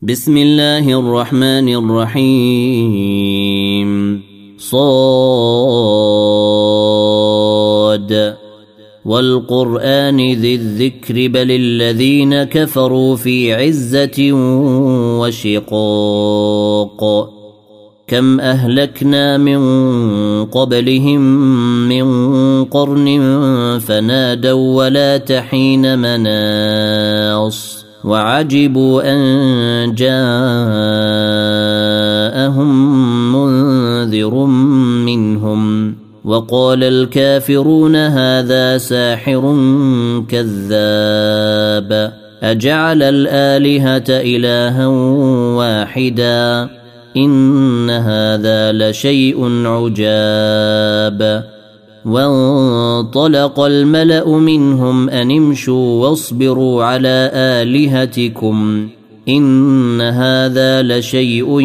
بسم الله الرحمن الرحيم صاد والقرآن ذي الذكر بل الذين كفروا في عزة وشقاق كم أهلكنا من قبلهم من قرن فنادوا ولا تحين مناص وعجبوا أن جاءهم منذر منهم وقال الكافرون هذا ساحر كذاب أجعل الآلهة إلها واحدا إن هذا لشيء عجاب وانطلق الملأ منهم أن امشوا واصبروا على آلهتكم إن هذا لشيء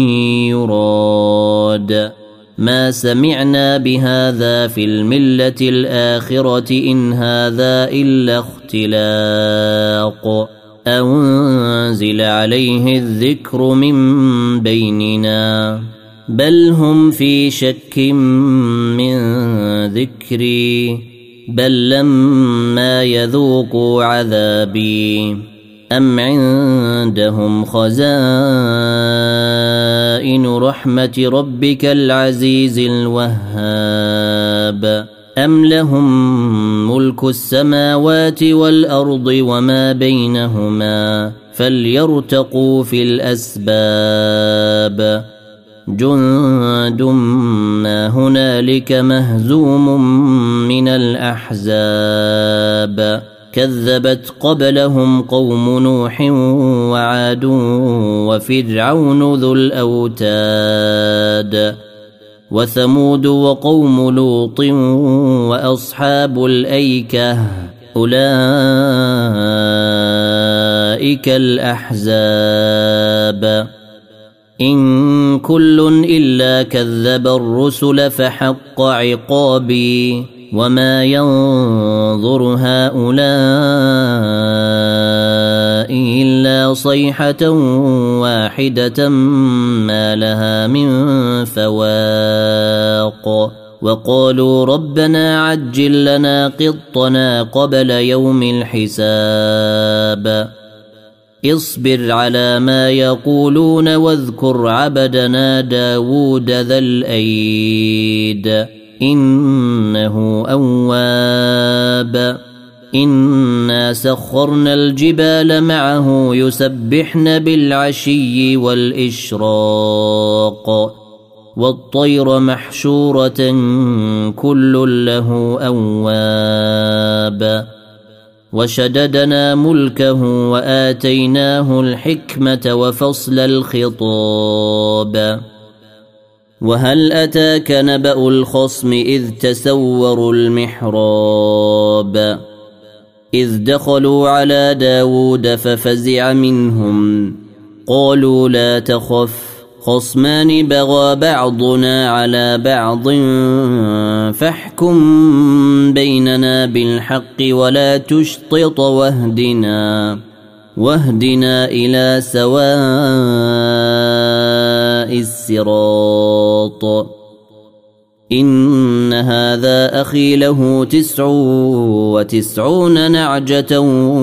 يراد ما سمعنا بهذا في الملة الآخرة إن هذا إلا اختلاق أنزل عليه الذكر من بيننا بل هم في شك من ذكري بل لما يذوقوا عذابي أم عندهم خزائن رحمة ربك العزيز الوهاب أم لهم ملك السماوات والأرض وما بينهما فليرتقوا في الأسباب جند ما هنالك مهزوم من الأحزاب كذبت قبلهم قوم نوح وعاد وفرعون ذو الأوتاد وثمود وقوم لوط وأصحاب الأيكة أولئك الأحزاب إن كل إلا كذب الرسل فحق عقابي وما ينظر هؤلاء إلا صيحة واحدة ما لها من فواق وقالوا ربنا عجل لنا قطنا قبل يوم الحساب اصبر على ما يقولون واذكر عبدنا داود ذا الأيد إنه أواب إنا سخرنا الجبال معه يسبحن بالعشي والإشراق والطير محشورة كل له أواب وشددنا ملكه وآتيناه الحكمة وفصل الخطاب وهل أتاك نبأ الخصم إذ تسوروا المحراب إذ دخلوا على داود ففزع منهم قالوا لا تخف خصمان بغى بعضنا على بعض فاحكم بيننا بالحق ولا تشطط واهدنا إلى سواء الصراط إن هذا أخي له 99 نعجة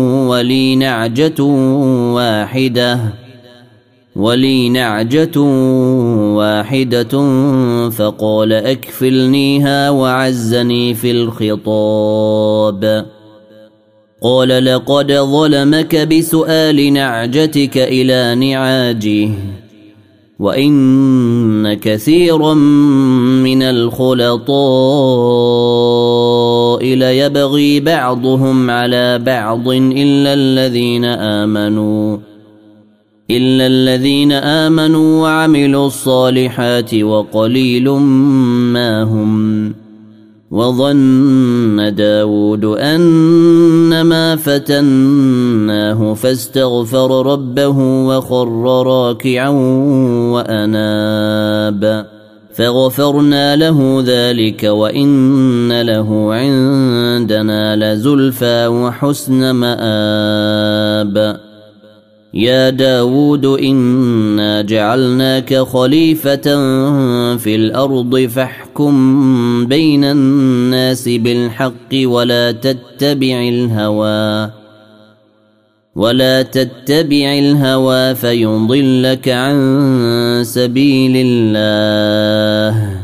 ولي نعجة واحدة فقال أكفلنيها وعزني في الخطاب قال لقد ظلمك بسؤال نعجتك إلى نعاجه وإن كثيرا من الخلطاء ليبغي بعضهم على بعض إلا الذين آمنوا وعملوا الصالحات وقليل ما هم وظن داود أنما فتناه فاستغفر ربه وخر راكعا وأناب فغفرنا له ذلك وإن له عندنا لزلفى وحسن مآب يا داود إنا جعلناك خليفة في الأرض فاحكم بين الناس بالحق ولا تتبع الهوى فيضلك عن سبيل الله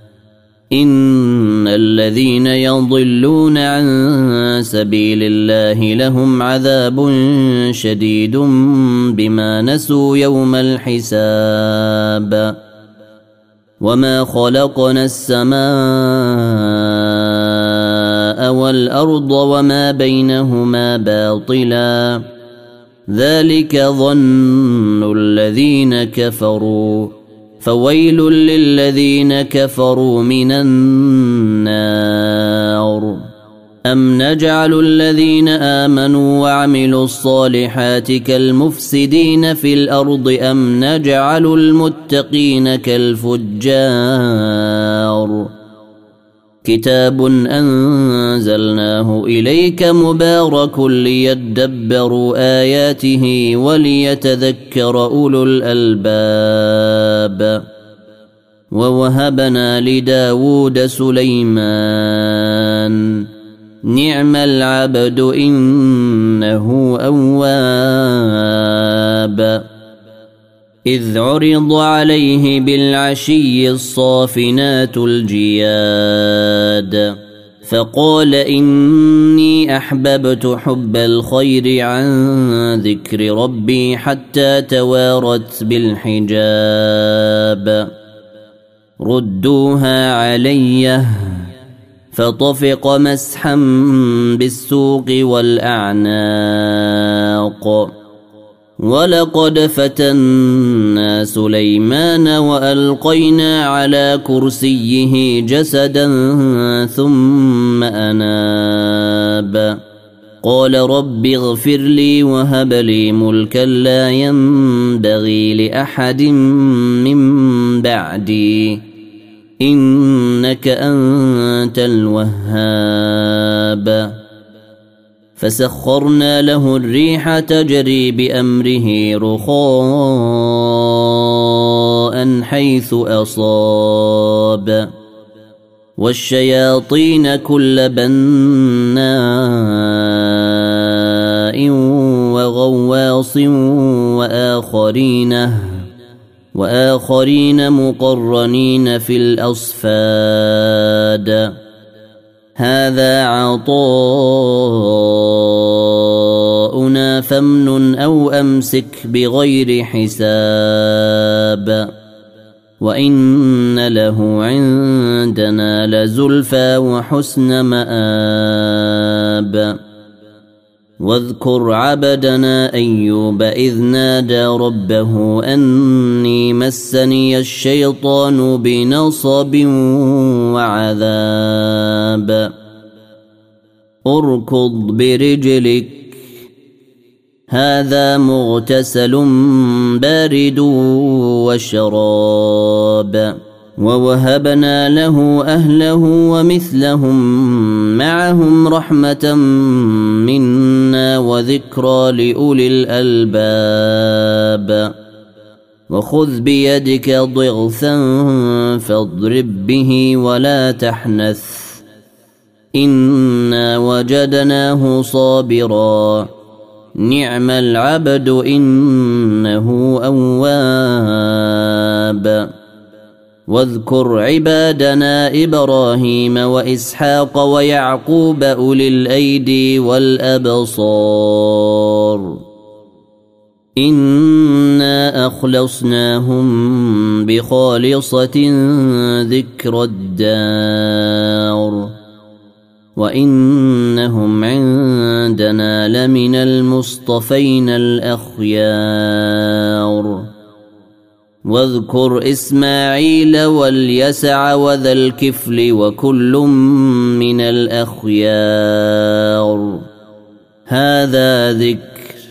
إن الذين يضلون عن سبيل الله لهم عذاب شديد بما نسوا يوم الحساب وما خلقنا السماء والأرض وما بينهما باطلا ذلك ظن الذين كفروا فويل للذين كفروا من النار أم نجعل الذين آمنوا وعملوا الصالحات كالمفسدين في الأرض أم نجعل المتقين كالفجار كتاب أنزلناه إليك مبارك ليدبروا آياته وليتذكر أولو الألباب ووهبنا لداود سليمان نعم العبد إنه أواب إذ عرض عليه بالعشي الصافنات الجياد فقال إني أحببت حب الخير عن ذكر ربي حتى توارت بالحجاب ردوها علي فطفق مسحا بالسوق والأعناق ولقد فتنا سليمان وألقينا على كرسيه جسدا ثم أناب قال رب اغفر لي وهب لي ملكا لا ينبغي لأحد من بعدي إنك أنت الوهاب فسخرنا له الريح تجري بأمره رخاء حيث أصاب والشياطين كل بناء وغواص وآخرين مقرنين في الأصفاد هذا عطاؤنا فامنن أو أمسك بغير حساب وإن له عندنا لزلفى وحسن مآب واذكر عبدنا أيوب إذ نادى ربه أني مسني الشيطان بنصب وعذاب اركض برجلك هذا مغتسل بارد وشراب ووهبنا له أهله ومثلهم معهم رحمة منا وذكرى لأولي الألباب وخذ بيدك ضغثا فاضرب به ولا تحنث إنا وجدناه صابرا نعم العبد إنه أواب واذكر عبادنا إبراهيم وإسحاق ويعقوب أولي الأيدي والأبصار إنا أخلصناهم بخالصة ذكر الدار وإنهم عندنا لمن المصطفين الأخيار واذكر إسماعيل واليسع وذا الكفل وكل من الأخيار هذا ذكر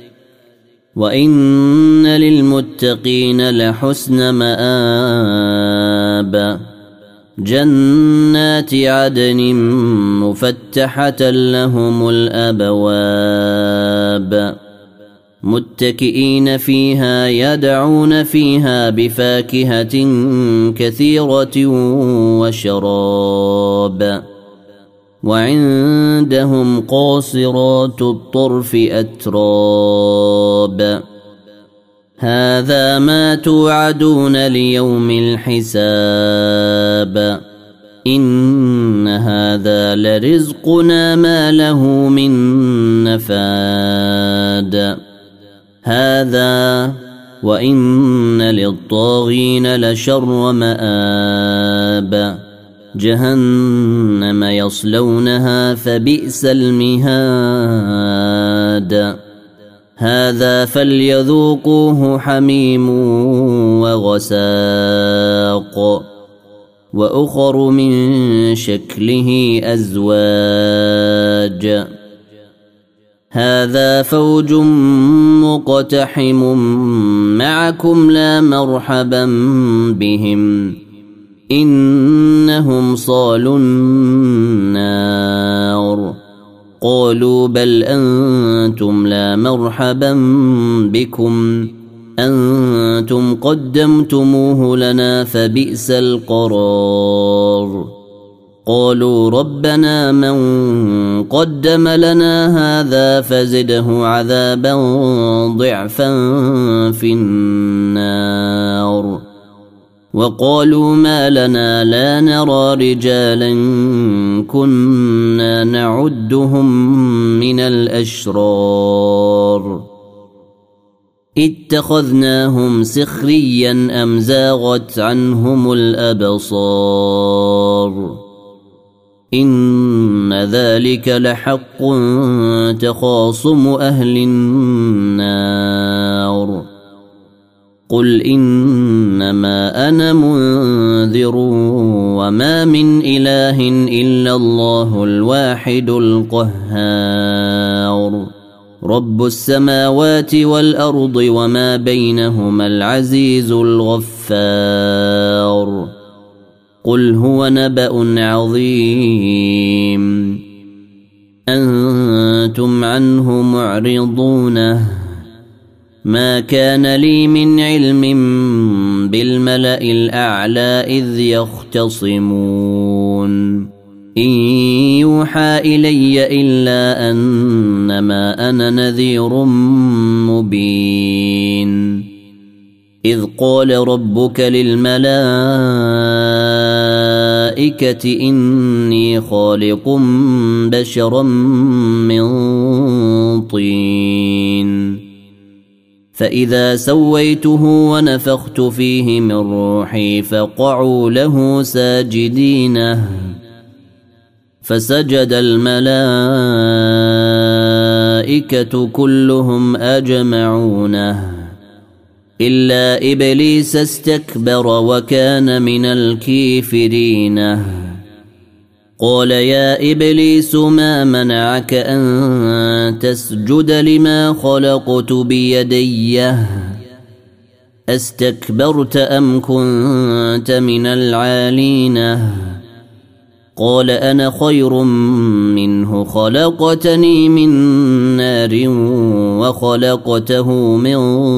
وإن للمتقين لحسن مآب جنات عدن مفتحة لهم الأبواب متكئين فيها يدعون فيها بفاكهة كثيرة وشراب وعندهم قاصرات الطرف أتراب هذا ما توعدون ليوم الحساب إن هذا لرزقنا ما له من نفاد هذا وإن للطاغين لشر مآب جهنم يصلونها فبئس المهاد هذا فليذوقوه حميم وغساق وأخر من شكله أزواج هذا فوج مقتحم معكم لا مرحبا بهم إنهم صالوا النار قالوا بل أنتم لا مرحبا بكم أنتم قدمتموه لنا فبئس القرار قالوا ربنا من قدم لنا هذا فزده عذابا ضعفا في النار وقالوا ما لنا لا نرى رجالا كنا نعدهم من الأشرار اتخذناهم سخريا أم زاغت عنهم الأبصار إن ذلك لحق تخاصم أهل النار قل إنما أنا منذر وما من إله إلا الله الواحد القهار رب السماوات والأرض وما بينهما العزيز الغفار قل هو نبأ عظيم أنتم عنه معرضون ما كان لي من علم بالملأ الأعلى إذ يختصمون إن يوحى إلي إلا أنما أنا نذير مبين إذ قال ربك للملائكة إني خالق بشرا من طين فإذا سويته ونفخت فيه من روحي فقعوا له ساجدين فسجد الملائكة كلهم أجمعون إلا إبليس استكبر وكان من الكافرين قال يا إبليس ما منعك أن تسجد لما خلقت بيدي أستكبرت أم كنت من العالين قال أنا خير منه خلقتني من نار وخلقته من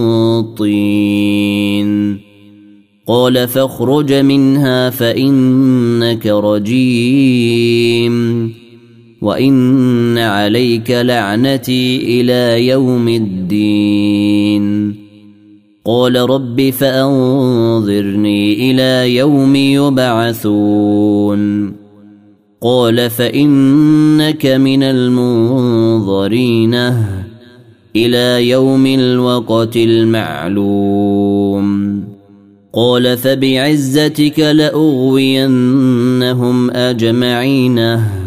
طين قال فاخرج منها فإنك رجيم وإن عليك لعنتي إلى يوم الدين قال رب فأنظرني إلى يوم يبعثون قال فإنك من المنظرين إلى يوم الوقت المعلوم قال فبعزتك لأغوينهم أجمعين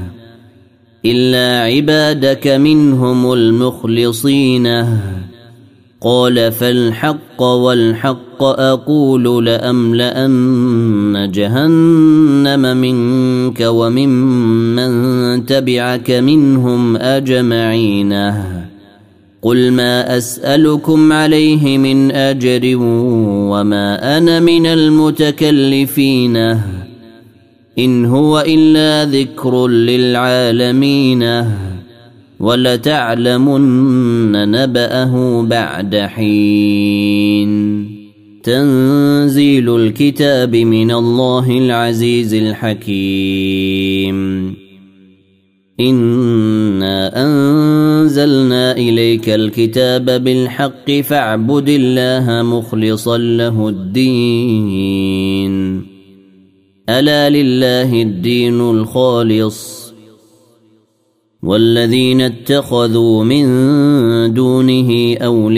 إلا عبادك منهم المخلصين قال فالحق والحق أقول لأملأن جهنم منك وممن تبعك منهم أجمعين قل ما أسألكم عليه من أجر وما أنا من المتكلفين إن هو إلا ذكر للعالمين ولتعلمن نبأه بعد حين تنزيل الكتاب من الله العزيز الحكيم إنا أنزلنا إليك الكتاب بالحق فاعبد الله مخلصا له الدين ألا لله الدين الخالص والذين اتخذوا من دونه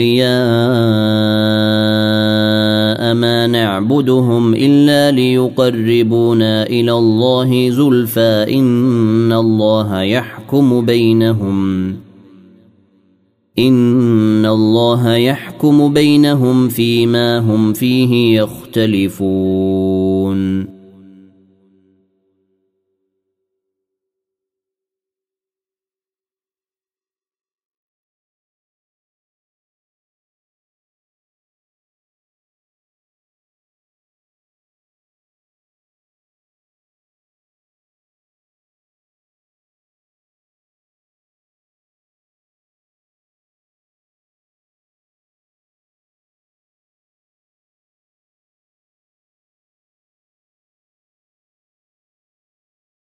أولياء ما نعبدهم إلا ليقربونا إلى الله زلفى إن الله يحكم بينهم فيما هم فيه يختلفون